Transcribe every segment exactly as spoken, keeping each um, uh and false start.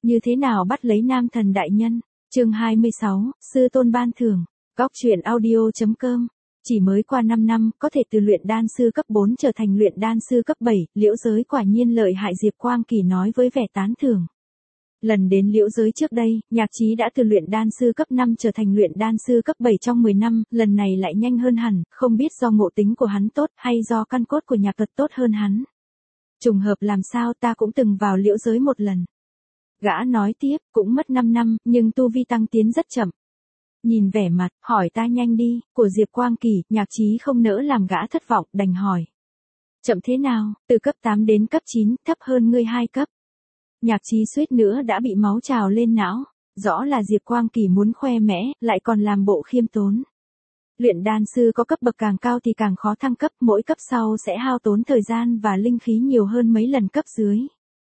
Như thế nào bắt lấy nam thần đại nhân? Chương hai mươi sáu, sư tôn ban thưởng. Góc truyện audio.com. Chỉ mới qua năm năm, có thể từ luyện đan sư cấp bốn trở thành luyện đan sư cấp bảy, Liễu Giới quả nhiên lợi hại, Diệp Quang Kỳ nói với vẻ tán thưởng. Lần đến Liễu Giới trước đây, Nhạc Chí đã từ luyện đan sư cấp năm trở thành luyện đan sư cấp bảy trong mười năm, lần này lại nhanh hơn hẳn, không biết do ngộ tính của hắn tốt hay do căn cốt của nhạc thuật tốt hơn hắn. Trùng hợp làm sao, ta cũng từng vào Liễu Giới một lần. Gã nói tiếp, cũng mất năm năm, nhưng tu vi tăng tiến rất chậm. Nhìn vẻ mặt, hỏi ta nhanh đi, của Diệp Quang Kỳ, Nhạc Chí không nỡ làm gã thất vọng, đành hỏi. Chậm thế nào, từ cấp tám đến cấp chín, thấp hơn ngươi hai cấp. Nhạc Chí suýt nữa đã bị máu trào lên não, rõ là Diệp Quang Kỳ muốn khoe mẽ, lại còn làm bộ khiêm tốn. Luyện đan sư có cấp bậc càng cao thì càng khó thăng cấp, mỗi cấp sau sẽ hao tốn thời gian và linh khí nhiều hơn mấy lần cấp dưới.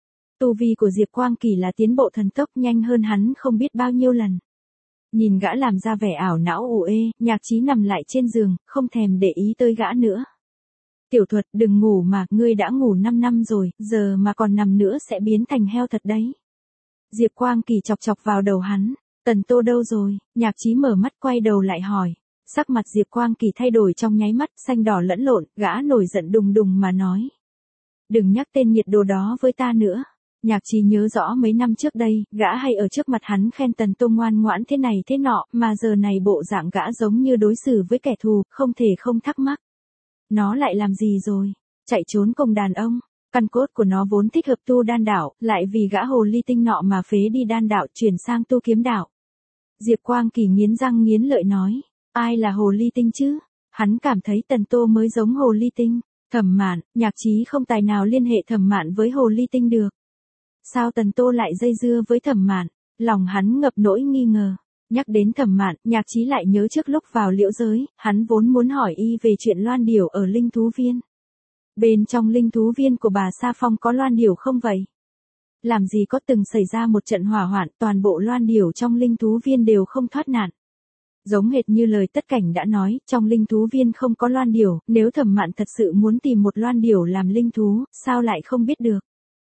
Tu vi của Diệp Quang Kỳ là tiến bộ thần tốc, nhanh hơn hắn không biết bao nhiêu lần. Nhìn gã làm ra vẻ ảo não ủ ê, Nhạc Chí nằm lại trên giường, không thèm để ý tới gã nữa. Tiểu Thuật, đừng ngủ mà, ngươi đã ngủ năm năm rồi, giờ mà còn nằm nữa sẽ biến thành heo thật đấy. Diệp Quang Kỳ chọc chọc vào đầu hắn, Tần Tô đâu rồi? Nhạc Chí mở mắt quay đầu lại hỏi. Sắc mặt Diệp Quang Kỳ thay đổi trong nháy mắt, xanh đỏ lẫn lộn, gã nổi giận đùng đùng mà nói. Đừng nhắc tên nhiệt đồ đó với ta nữa. Nhạc Chí nhớ rõ mấy năm trước đây, gã hay ở trước mặt hắn khen Tần Tô ngoan ngoãn thế này thế nọ, mà giờ này bộ dạng gã giống như đối xử với kẻ thù, không thể không thắc mắc. Nó lại làm gì rồi? Chạy trốn cùng đàn ông. Căn cốt của nó vốn thích hợp tu đan đạo, lại vì gã hồ ly tinh nọ mà phế đi đan đạo chuyển sang tu kiếm đạo. Diệp Quang Kỳ nghiến răng nghiến lợi nói, ai là hồ ly tinh chứ? Hắn cảm thấy Tần Tô mới giống hồ ly tinh. Thẩm Mạn, Nhạc Chí không tài nào liên hệ Thẩm Mạn với hồ ly tinh được. Sao Tần Tô lại dây dưa với Thẩm Mạn? Lòng hắn ngập nỗi nghi ngờ. Nhắc đến Thẩm Mạn, Nhạc Chí lại nhớ trước lúc vào Liễu Giới, hắn vốn muốn hỏi y về chuyện loan điểu ở linh thú viên. Bên trong linh thú viên của bà Sa Phong có loan điểu không vậy? Làm gì có từng xảy ra một trận hỏa hoạn, toàn bộ loan điểu trong linh thú viên đều không thoát nạn. Giống hệt như lời Tất Cảnh đã nói, trong linh thú viên không có loan điểu, nếu Thẩm Mạn thật sự muốn tìm một loan điểu làm linh thú, sao lại không biết được?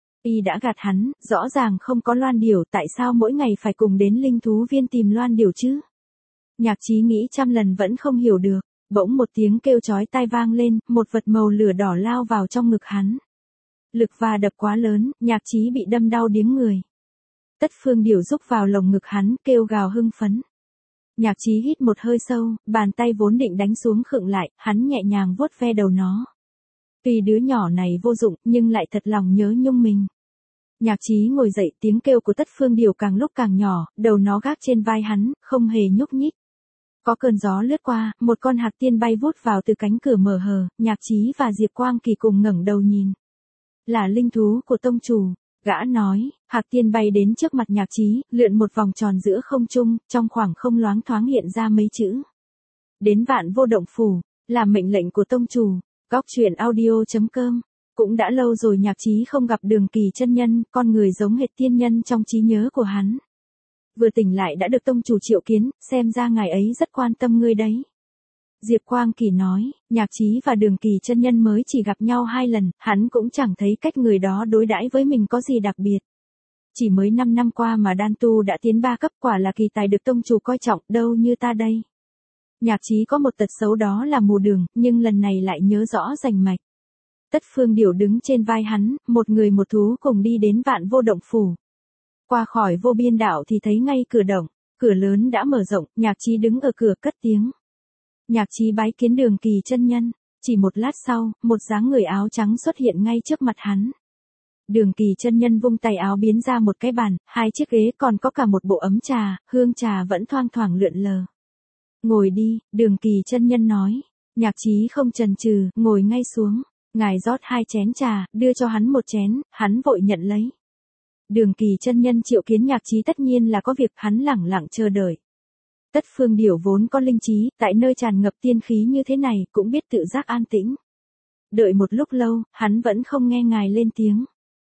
Y đã gạt hắn, rõ ràng không có loan điểu, tại sao mỗi ngày phải cùng đến linh thú viên tìm loan điểu chứ? Nhạc Chí nghĩ trăm lần vẫn không hiểu được, bỗng một tiếng kêu chói tai vang lên, một vật màu lửa đỏ lao vào trong ngực hắn. Lực va đập quá lớn, Nhạc Chí bị đâm đau điếng người. Tất Phương Điểu rúc vào lồng ngực hắn, kêu gào hưng phấn. Nhạc Chí hít một hơi sâu, bàn tay vốn định đánh xuống khựng lại, hắn nhẹ nhàng vuốt ve đầu nó. Tuy đứa nhỏ này vô dụng, nhưng lại thật lòng nhớ nhung mình. Nhạc Chí ngồi dậy, tiếng kêu của Tất Phương Điểu càng lúc càng nhỏ, đầu nó gác trên vai hắn, không hề nhúc nhích. Có cơn gió lướt qua, một con hạc tiên bay vút vào từ cánh cửa mở hờ, Nhạc Chí và Diệp Quang Kỳ cùng ngẩng đầu nhìn. Là linh thú của tông chủ, gã nói, hạc tiên bay đến trước mặt Nhạc Chí, lượn một vòng tròn giữa không trung, trong khoảng không loáng thoáng hiện ra mấy chữ. Đến Vạn Vô Động Phủ, là mệnh lệnh của tông chủ. Góc truyện audio.com. Cũng đã lâu rồi Nhạc Chí không gặp Đường Kỳ chân nhân, con người giống hệt tiên nhân trong trí nhớ của hắn. Vừa tỉnh lại đã được tông chủ triệu kiến, xem ra ngài ấy rất quan tâm ngươi đấy. Diệp Quang Kỳ nói, Nhạc Chí và Đường Kỳ chân nhân mới chỉ gặp nhau hai lần, hắn cũng chẳng thấy cách người đó đối đãi với mình có gì đặc biệt. Chỉ mới năm năm qua mà đan tu đã tiến ba cấp, quả là kỳ tài được tông chủ coi trọng, đâu như ta đây. Nhạc Chí có một tật xấu đó là mù đường, nhưng lần này lại nhớ rõ rành mạch. Tất Phương Điểu đứng trên vai hắn, một người một thú cùng đi đến Vạn Vô Động Phủ. Qua khỏi vô biên đảo thì thấy ngay cửa động, cửa lớn đã mở rộng, Nhạc Chí đứng ở cửa cất tiếng. Nhạc Chí bái kiến Đường Kỳ chân nhân, chỉ một lát sau, một dáng người áo trắng xuất hiện ngay trước mặt hắn. Đường Kỳ chân nhân vung tay áo biến ra một cái bàn, hai chiếc ghế còn có cả một bộ ấm trà, hương trà vẫn thoang thoảng lượn lờ. Ngồi đi, Đường Kỳ chân nhân nói. Nhạc Chí không chần chừ, ngồi ngay xuống. Ngài rót hai chén trà, đưa cho hắn một chén, hắn vội nhận lấy. Đường Kỳ chân nhân triệu kiến Nhạc Chí tất nhiên là có việc, hắn lẳng lặng chờ đợi. Tất Phương Điểu vốn có linh trí, tại nơi tràn ngập tiên khí như thế này, cũng biết tự giác an tĩnh. Đợi một lúc lâu, hắn vẫn không nghe ngài lên tiếng.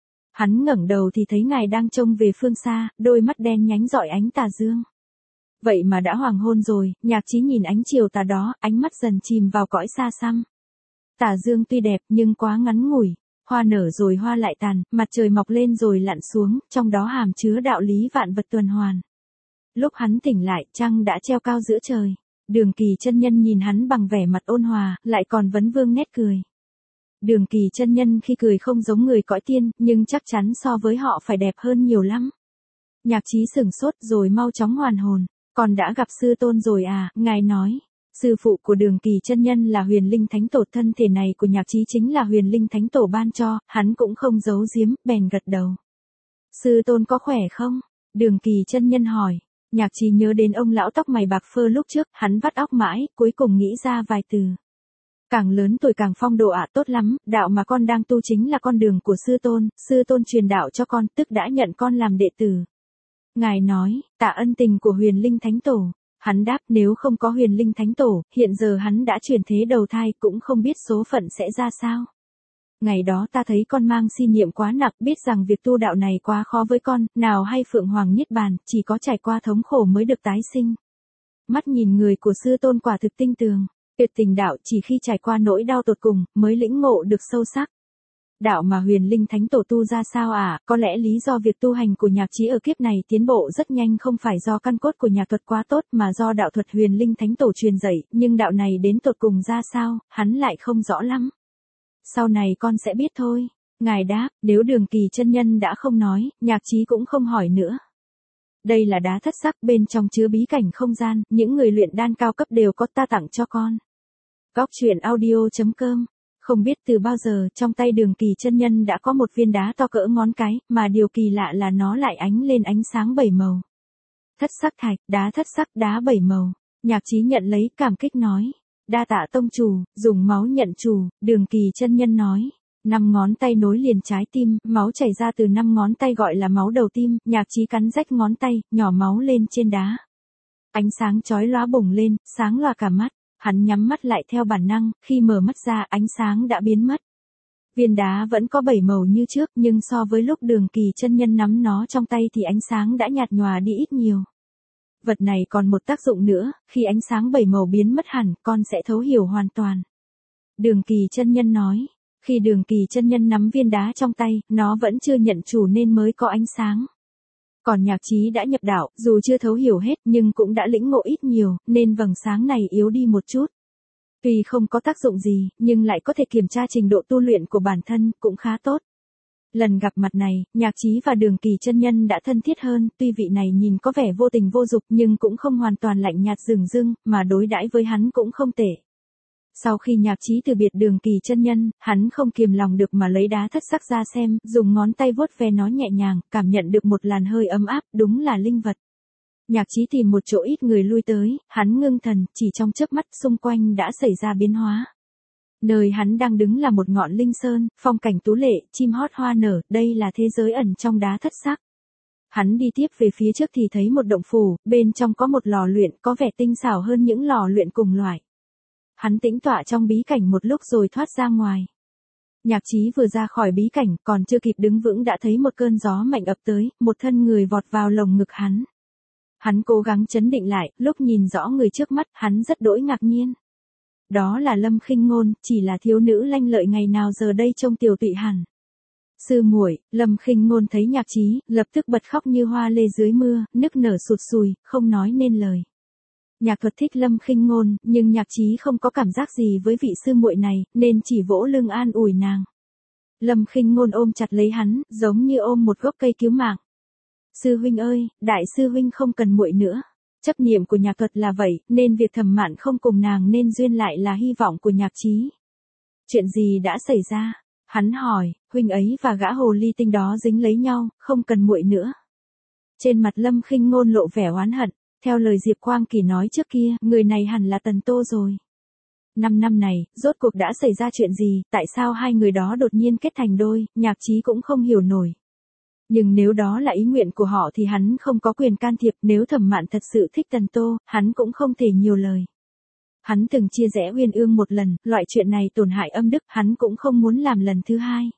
Hắn ngẩng đầu thì thấy ngài đang trông về phương xa, đôi mắt đen nhánh rọi ánh tà dương. Vậy mà đã hoàng hôn rồi, Nhạc Chí nhìn ánh chiều tà đó, ánh mắt dần chìm vào cõi xa xăm. Tà dương tuy đẹp nhưng quá ngắn ngủi, hoa nở rồi hoa lại tàn, mặt trời mọc lên rồi lặn xuống, trong đó hàm chứa đạo lý vạn vật tuần hoàn. Lúc hắn tỉnh lại, trăng đã treo cao giữa trời. Đường Kỳ chân nhân nhìn hắn bằng vẻ mặt ôn hòa, lại còn vấn vương nét cười. Đường Kỳ chân nhân khi cười không giống người cõi tiên, nhưng chắc chắn so với họ phải đẹp hơn nhiều lắm. Nhạc Chí sửng sốt rồi mau chóng hoàn hồn. Còn đã gặp sư tôn rồi à, ngài nói. Sư phụ của Đường Kỳ chân nhân là Huyền Linh Thánh Tổ, thân thể này của Nhạc Chí chính là Huyền Linh Thánh Tổ ban cho, hắn cũng không giấu giếm, bèn gật đầu. Sư tôn có khỏe không? Đường Kỳ chân nhân hỏi. Nhạc Chí nhớ đến ông lão tóc mày bạc phơ lúc trước, hắn vắt óc mãi, cuối cùng nghĩ ra vài từ. Càng lớn tuổi càng phong độ ạ, tốt lắm, đạo mà con đang tu chính là con đường của sư tôn, sư tôn truyền đạo cho con, tức đã nhận con làm đệ tử. Ngài nói, tạ ân tình của Huyền Linh Thánh Tổ. Hắn đáp, nếu không có Huyền Linh Thánh Tổ, hiện giờ hắn đã chuyển thế đầu thai, cũng không biết số phận sẽ ra sao. Ngày đó ta thấy con mang si niệm quá nặng, biết rằng việc tu đạo này quá khó với con, nào hay Phượng Hoàng Niết Bàn, chỉ có trải qua thống khổ mới được tái sinh. Mắt nhìn người của sư tôn quả thực tinh tường, tuyệt tình đạo chỉ khi trải qua nỗi đau tột cùng, mới lĩnh ngộ được sâu sắc. Đạo mà Huyền Linh Thánh Tổ tu ra sao à, có lẽ lý do việc tu hành của Nhạc Chí ở kiếp này tiến bộ rất nhanh không phải do căn cốt của nhạc thuật quá tốt mà do đạo thuật Huyền Linh Thánh Tổ truyền dạy, nhưng đạo này đến tột cùng ra sao, hắn lại không rõ lắm. Sau này con sẽ biết thôi. Ngài đáp, nếu Đường Kỳ chân nhân đã không nói, Nhạc Chí cũng không hỏi nữa. Đây là đá thất sắc, bên trong chứa bí cảnh không gian, những người luyện đan cao cấp đều có, ta tặng cho con. Góc truyện audio chấm com. Không biết từ bao giờ, trong tay Đường Kỳ chân nhân đã có một viên đá to cỡ ngón cái, mà điều kỳ lạ là nó lại ánh lên ánh sáng bảy màu. Thất sắc thạch, đá thất sắc, đá bảy màu. Nhạc Chí nhận lấy, cảm kích nói. Đa tạ tông chủ, dùng máu nhận chủ. Đường Kỳ chân nhân nói. Năm ngón tay nối liền trái tim, máu chảy ra từ năm ngón tay gọi là máu đầu tim. Nhạc Chí cắn rách ngón tay, nhỏ máu lên trên đá. Ánh sáng chói lóa bùng lên, sáng loà cả mắt. Hắn nhắm mắt lại theo bản năng, khi mở mắt ra ánh sáng đã biến mất. Viên đá vẫn có bảy màu như trước, nhưng so với lúc Đường Kỳ chân nhân nắm nó trong tay thì ánh sáng đã nhạt nhòa đi ít nhiều. Vật này còn một tác dụng nữa, khi ánh sáng bảy màu biến mất hẳn, con sẽ thấu hiểu hoàn toàn. Đường Kỳ chân nhân nói, khi Đường Kỳ chân nhân nắm viên đá trong tay, nó vẫn chưa nhận chủ nên mới có ánh sáng. Còn Nhạc Chí đã nhập đạo, dù chưa thấu hiểu hết nhưng cũng đã lĩnh ngộ ít nhiều, nên vầng sáng này yếu đi một chút. Tuy không có tác dụng gì, nhưng lại có thể kiểm tra trình độ tu luyện của bản thân, cũng khá tốt. Lần gặp mặt này, Nhạc Chí và Đường Kỳ chân nhân đã thân thiết hơn, tuy vị này nhìn có vẻ vô tình vô dục nhưng cũng không hoàn toàn lạnh nhạt dửng dưng, mà đối đãi với hắn cũng không tệ. Sau khi Nhạc Chí từ biệt Đường Kỳ chân nhân, hắn không kiềm lòng được mà lấy đá thất sắc ra xem, dùng ngón tay vuốt ve nó nhẹ nhàng, cảm nhận được một làn hơi ấm áp, đúng là linh vật. Nhạc Chí tìm một chỗ ít người lui tới, hắn ngưng thần, chỉ trong chớp mắt xung quanh đã xảy ra biến hóa. Nơi hắn đang đứng là một ngọn linh sơn, phong cảnh tú lệ, chim hót hoa nở, đây là thế giới ẩn trong đá thất sắc. Hắn đi tiếp về phía trước thì thấy một động phủ, bên trong có một lò luyện có vẻ tinh xảo hơn những lò luyện cùng loại. Hắn tĩnh tọa trong bí cảnh một lúc rồi thoát ra ngoài. Nhạc Chí vừa ra khỏi bí cảnh, còn chưa kịp đứng vững đã thấy một cơn gió mạnh ập tới, một thân người vọt vào lồng ngực hắn. Hắn cố gắng trấn định lại, lúc nhìn rõ người trước mắt, hắn rất đỗi ngạc nhiên. Đó là Lâm Khinh Ngôn, chỉ là thiếu nữ lanh lợi ngày nào giờ đây trông tiều tụy hẳn. Sư muội, Lâm Khinh Ngôn thấy Nhạc Chí, lập tức bật khóc như hoa lê dưới mưa, nức nở sụt sùi, không nói nên lời. Nhạc Thuật thích Lâm Khinh Ngôn, nhưng Nhạc Chí không có cảm giác gì với vị sư muội này, nên chỉ vỗ lưng an ủi nàng. Lâm Khinh Ngôn ôm chặt lấy hắn, giống như ôm một gốc cây cứu mạng. Sư huynh ơi, đại sư huynh không cần muội nữa. Chấp niệm của Nhạc Thuật là vậy, nên việc Thẩm Mạn không cùng nàng nên duyên lại là hy vọng của Nhạc Chí. Chuyện gì đã xảy ra? Hắn hỏi, huynh ấy và gã hồ ly tinh đó dính lấy nhau, không cần muội nữa. Trên mặt Lâm Khinh Ngôn lộ vẻ oán hận. Theo lời Diệp Quang Kỳ nói trước kia, người này hẳn là Tần Tô rồi. Năm năm này, rốt cuộc đã xảy ra chuyện gì, tại sao hai người đó đột nhiên kết thành đôi, Nhạc Chí cũng không hiểu nổi. Nhưng nếu đó là ý nguyện của họ thì hắn không có quyền can thiệp, nếu Thẩm Mạn thật sự thích Tần Tô, hắn cũng không thể nhiều lời. Hắn từng chia rẽ Uyên Ương một lần, loại chuyện này tổn hại âm đức, hắn cũng không muốn làm lần thứ hai.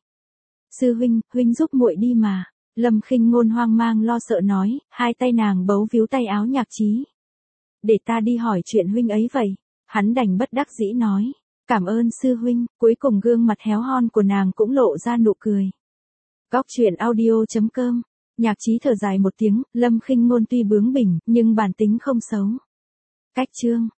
Sư huynh, huynh giúp muội đi mà. Lâm Khinh Ngôn hoang mang lo sợ nói, hai tay nàng bấu víu tay áo Nhạc Chí. Để ta đi hỏi chuyện huynh ấy vậy. Hắn đành bất đắc dĩ nói. Cảm ơn sư huynh, cuối cùng gương mặt héo hon của nàng cũng lộ ra nụ cười. Góc truyện audio.com, Nhạc Chí thở dài một tiếng, Lâm Khinh Ngôn tuy bướng bỉnh, nhưng bản tính không xấu. Cách chương